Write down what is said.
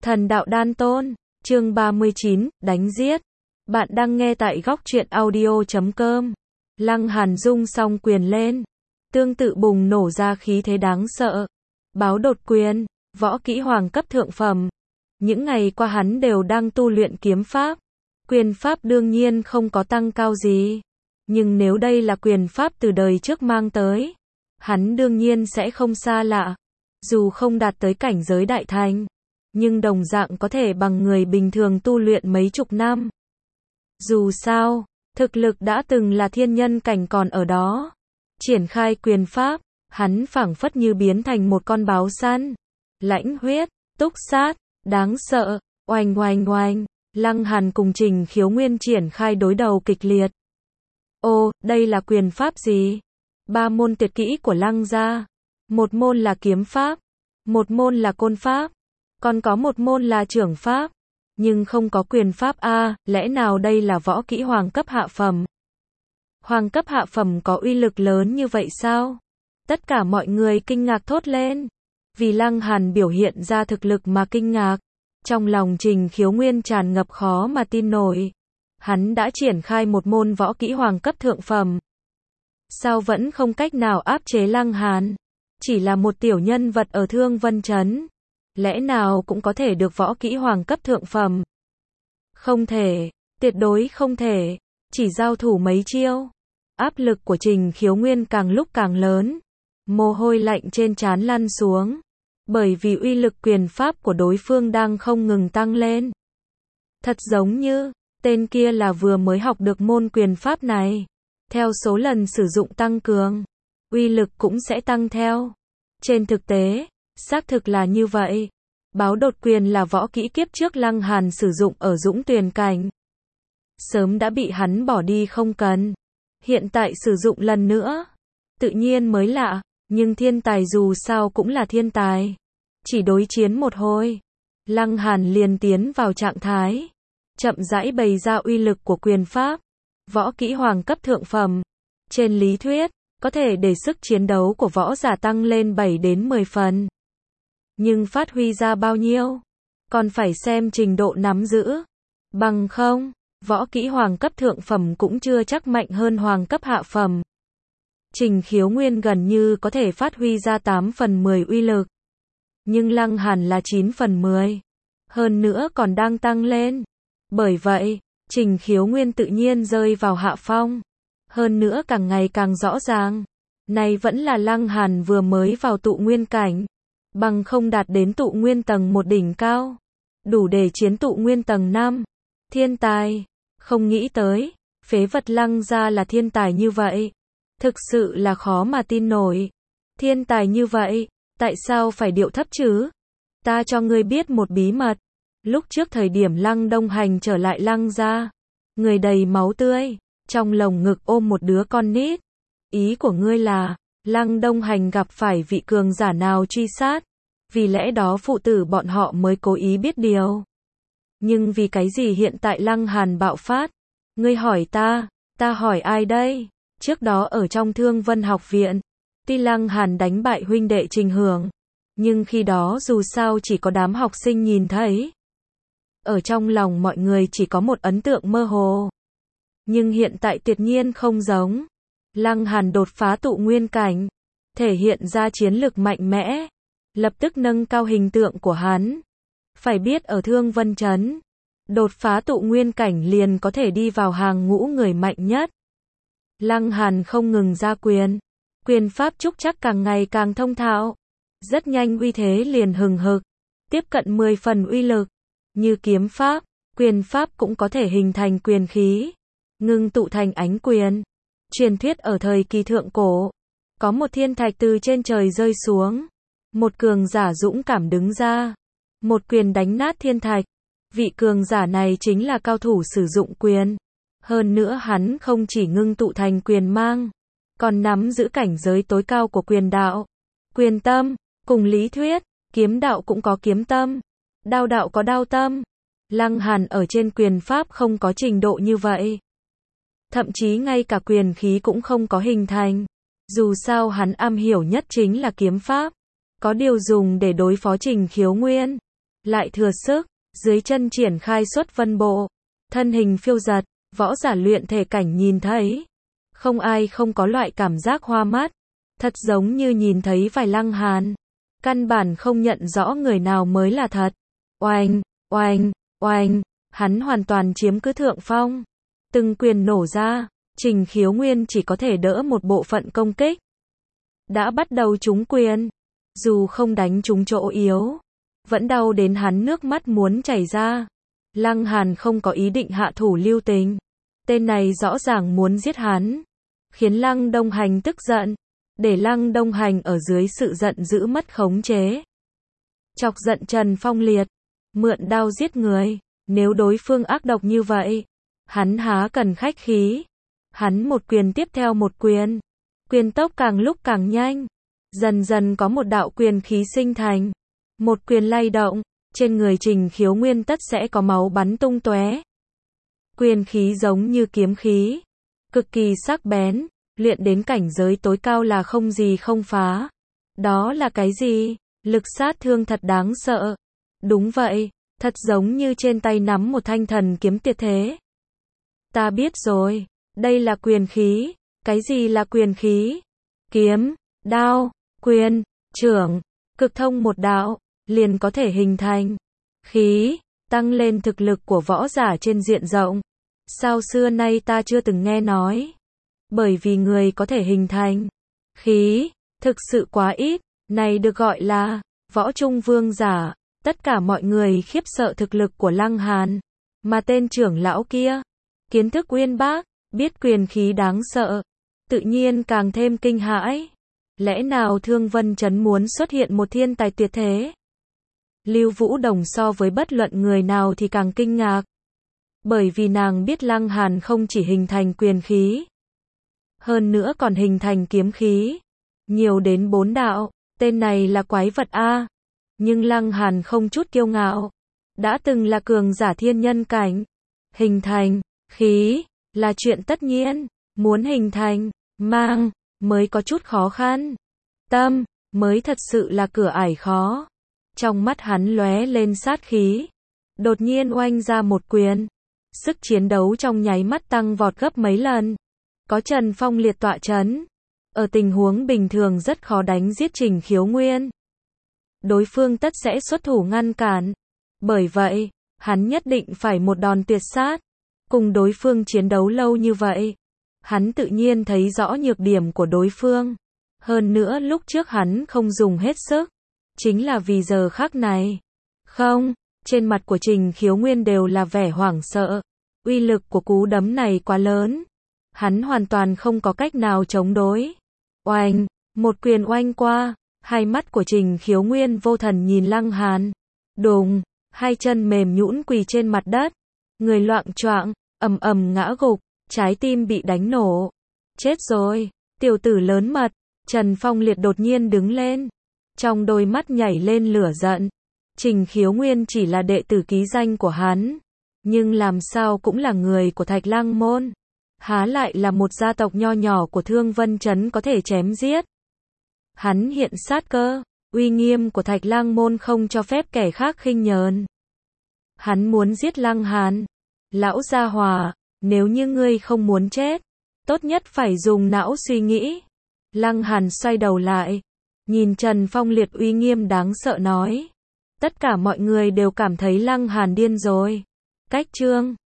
Thần đạo đan tôn, chương 39, đánh giết. Bạn đang nghe tại góc truyện audio.com. Lăng Hàn rung song quyền lên, tương tự bùng nổ ra khí thế đáng sợ. Báo đột quyền, võ kỹ hoàng cấp thượng phẩm. Những ngày qua hắn đều đang tu luyện kiếm pháp. Quyền pháp đương nhiên không có tăng cao gì. Nhưng nếu đây là quyền pháp từ đời trước mang tới, hắn đương nhiên sẽ không xa lạ. Dù không đạt tới cảnh giới đại thành, nhưng đồng dạng có thể bằng người bình thường tu luyện mấy chục năm. Dù sao, thực lực đã từng là thiên nhân cảnh còn ở đó. Triển khai quyền pháp, hắn phảng phất như biến thành một con báo săn. Lãnh huyết, túc sát, đáng sợ, oanh oanh oanh. Lăng Hàn cùng Trình Khiếu Nguyên triển khai đối đầu kịch liệt. Ô, đây là quyền pháp gì? 3 môn tuyệt kỹ của Lăng gia. Một môn là kiếm pháp, một môn là côn pháp, còn có một môn là trưởng pháp, nhưng không có quyền pháp a, lẽ nào đây là võ kỹ hoàng cấp hạ phẩm? Hoàng cấp hạ phẩm có uy lực lớn như vậy sao? Tất cả mọi người kinh ngạc thốt lên, vì Lăng Hàn biểu hiện ra thực lực mà kinh ngạc. Trong lòng Trình Khiếu Nguyên tràn ngập khó mà tin nổi. Hắn đã triển khai một môn võ kỹ hoàng cấp thượng phẩm. Sao vẫn không cách nào áp chế Lăng Hàn? Chỉ là một tiểu nhân vật ở Thương Vân Trấn, lẽ nào cũng có thể được võ kỹ hoàng cấp thượng phẩm? Không thể, tuyệt đối không thể. Chỉ giao thủ mấy chiêu, áp lực của Trình Khiếu Nguyên càng lúc càng lớn. Mồ hôi lạnh trên trán lăn xuống, bởi vì uy lực quyền pháp của đối phương đang không ngừng tăng lên. Thật giống như, tên kia là vừa mới học được môn quyền pháp này. Theo số lần sử dụng tăng cường, uy lực cũng sẽ tăng theo. Trên thực tế, xác thực là như vậy. Báo đột quyền là võ kỹ kiếp trước Lăng Hàn sử dụng ở Dũng Tuyền cảnh. Sớm đã bị hắn bỏ đi không cần. Hiện tại sử dụng lần nữa, tự nhiên mới lạ, nhưng thiên tài dù sao cũng là thiên tài. Chỉ đối chiến một hồi, Lăng Hàn liền tiến vào trạng thái, chậm rãi bày ra uy lực của quyền pháp. Võ kỹ hoàng cấp thượng phẩm, trên lý thuyết, có thể để sức chiến đấu của võ giả tăng lên 7 đến 10 phần. Nhưng phát huy ra bao nhiêu, còn phải xem trình độ nắm giữ. Bằng không, võ kỹ hoàng cấp thượng phẩm cũng chưa chắc mạnh hơn hoàng cấp hạ phẩm. Trình Khiếu Nguyên gần như có thể phát huy ra 8 phần 10 uy lực. Nhưng Lăng Hàn là 9 phần 10. Hơn nữa còn đang tăng lên. Bởi vậy, Trình Khiếu Nguyên tự nhiên rơi vào hạ phong. Hơn nữa càng ngày càng rõ ràng. Này vẫn là Lăng Hàn vừa mới vào tụ nguyên cảnh. Bằng không đạt đến tụ nguyên tầng 1 đỉnh cao. Đủ để chiến tụ nguyên tầng 5. Thiên tài. Không nghĩ tới, phế vật Lăng gia là thiên tài như vậy. Thực sự là khó mà tin nổi. Thiên tài như vậy, tại sao phải điệu thấp chứ? Ta cho ngươi biết một bí mật. Lúc trước thời điểm Lăng Đông Hành trở lại Lăng gia, người đầy máu tươi, trong lồng ngực ôm một đứa con nít. Ý của ngươi là, Lăng Đông Hành gặp phải vị cường giả nào truy sát, vì lẽ đó phụ tử bọn họ mới cố ý biết điều. Nhưng vì cái gì hiện tại Lăng Hàn bạo phát? Ngươi hỏi ta hỏi ai đây? Trước đó ở trong Thương Vân học viện, tuy Lăng Hàn đánh bại huynh đệ Trình Hưởng, nhưng khi đó dù sao chỉ có đám học sinh nhìn thấy. Ở trong lòng mọi người chỉ có một ấn tượng mơ hồ. Nhưng hiện tại tuyệt nhiên không giống. Lăng Hàn đột phá tụ nguyên cảnh, thể hiện ra chiến lực mạnh mẽ, lập tức nâng cao hình tượng của hắn. Phải biết ở Thương Vân Trấn, đột phá tụ nguyên cảnh liền có thể đi vào hàng ngũ người mạnh nhất. Lăng Hàn không ngừng ra quyền pháp trúc chắc càng ngày càng thông thạo. Rất nhanh uy thế liền hừng hực, tiếp cận 10 phần uy lực. Như kiếm pháp, quyền pháp cũng có thể hình thành quyền khí, ngưng tụ thành ánh quyền. Truyền thuyết ở thời kỳ thượng cổ, có một thiên thạch từ trên trời rơi xuống. Một cường giả dũng cảm đứng ra, một quyền đánh nát thiên thạch. Vị cường giả này chính là cao thủ sử dụng quyền. Hơn nữa hắn không chỉ ngưng tụ thành quyền mang, còn nắm giữ cảnh giới tối cao của quyền đạo. Quyền tâm, cùng lý thuyết, kiếm đạo cũng có kiếm tâm, đao đạo có đao tâm. Lăng Hàn ở trên quyền pháp không có trình độ như vậy. Thậm chí ngay cả quyền khí cũng không có hình thành. Dù sao hắn am hiểu nhất chính là kiếm pháp. Có điều dùng để đối phó Trình Khiếu Nguyên. lại thừa sức, dưới chân triển khai xuất vân bộ, thân hình phiêu giật, võ giả luyện thể cảnh nhìn thấy, không ai không có loại cảm giác hoa mắt, thật giống như nhìn thấy vài Lăng Hàn, căn bản không nhận rõ người nào mới là thật. Oanh, oanh, oanh, hắn hoàn toàn chiếm cứ thượng phong, từng quyền nổ ra, Trình Khiếu Nguyên chỉ có thể đỡ một bộ phận công kích. Đã bắt đầu trúng quyền, dù không đánh trúng chỗ yếu, vẫn đau đến hắn nước mắt muốn chảy ra. Lăng Hàn không có ý định hạ thủ lưu tình, tên này rõ ràng muốn giết hắn, khiến Lăng Đông Hành tức giận, để Lăng Đông Hành ở dưới sự giận dữ mất khống chế. Chọc giận Trần Phong Liệt, mượn đao giết người, nếu đối phương ác độc như vậy, hắn há cần khách khí. Hắn một quyền tiếp theo một quyền, quyền tốc càng lúc càng nhanh, dần dần có một đạo quyền khí sinh thành, một quyền lay động, trên người Trình Khiếu Nguyên tất sẽ có máu bắn tung tóe. Quyền khí giống như kiếm khí, cực kỳ sắc bén, luyện đến cảnh giới tối cao là không gì không phá. Đó là cái gì? Lực sát thương thật đáng sợ. Đúng vậy, thật giống như trên tay nắm một thanh thần kiếm tuyệt thế. Ta biết rồi, đây là quyền khí. Cái gì là quyền khí? Kiếm, đao, quyền, chưởng, cực thông một đạo, liền có thể hình thành khí, tăng lên thực lực của võ giả trên diện rộng. Sao xưa nay ta chưa từng nghe nói? Bởi vì người có thể hình thành khí, thực sự quá ít, này được gọi là võ trung vương giả. Tất cả mọi người khiếp sợ thực lực của Lăng Hàn, mà tên trưởng lão kia, kiến thức uyên bác, biết quyền khí đáng sợ, tự nhiên càng thêm kinh hãi. Lẽ nào Thương Vân Trấn muốn xuất hiện một thiên tài tuyệt thế? Lưu Vũ Đồng so với bất luận người nào thì càng kinh ngạc. Bởi vì nàng biết Lăng Hàn không chỉ hình thành quyền khí, hơn nữa còn hình thành kiếm khí, nhiều đến 4 đạo, tên này là quái vật a. Nhưng Lăng Hàn không chút kiêu ngạo, đã từng là cường giả thiên nhân cảnh, hình thành khí là chuyện tất nhiên, muốn hình thành mang mới có chút khó khăn, tâm mới thật sự là cửa ải khó. Trong mắt hắn lóe lên sát khí, đột nhiên oanh ra một quyền, sức chiến đấu trong nháy mắt tăng vọt gấp mấy lần. Có Trần Phong Liệt tọa chấn, ở tình huống bình thường rất khó đánh giết Trình Khiếu Nguyên. Đối phương tất sẽ xuất thủ ngăn cản. Bởi vậy, hắn nhất định phải một đòn tuyệt sát. Cùng đối phương chiến đấu lâu như vậy, hắn tự nhiên thấy rõ nhược điểm của đối phương. Hơn nữa lúc trước hắn không dùng hết sức, chính là vì giờ khắc này. Không, trên mặt của Trình Khiếu Nguyên đều là vẻ hoảng sợ. Uy lực của cú đấm này quá lớn, hắn hoàn toàn không có cách nào chống đối. Oanh, một quyền oanh qua, hai mắt của Trình Khiếu Nguyên vô thần nhìn Lăng Hàn. Đùng, hai chân mềm nhũn quỳ trên mặt đất, người loạng choạng, ầm ầm ngã gục, trái tim bị đánh nổ. Chết rồi, tiểu tử lớn mật. Trần Phong Liệt đột nhiên đứng lên, trong đôi mắt nhảy lên lửa giận. Trình Khiếu Nguyên chỉ là đệ tử ký danh của hắn, nhưng làm sao cũng là người của Thạch Lăng môn, há lại là một gia tộc nho nhỏ của Thương Vân Trấn có thể chém giết. Hắn hiện sát cơ, uy nghiêm của Thạch Lăng môn không cho phép kẻ khác khinh nhờn. Hắn muốn giết Lăng Hàn. Lão gia hỏa, nếu như ngươi không muốn chết, tốt nhất phải dùng não suy nghĩ. Lăng Hàn xoay đầu lại, nhìn Trần Phong Liệt uy nghiêm đáng sợ nói. Tất cả mọi người đều cảm thấy Lăng Hàn điên rồi. Cách chương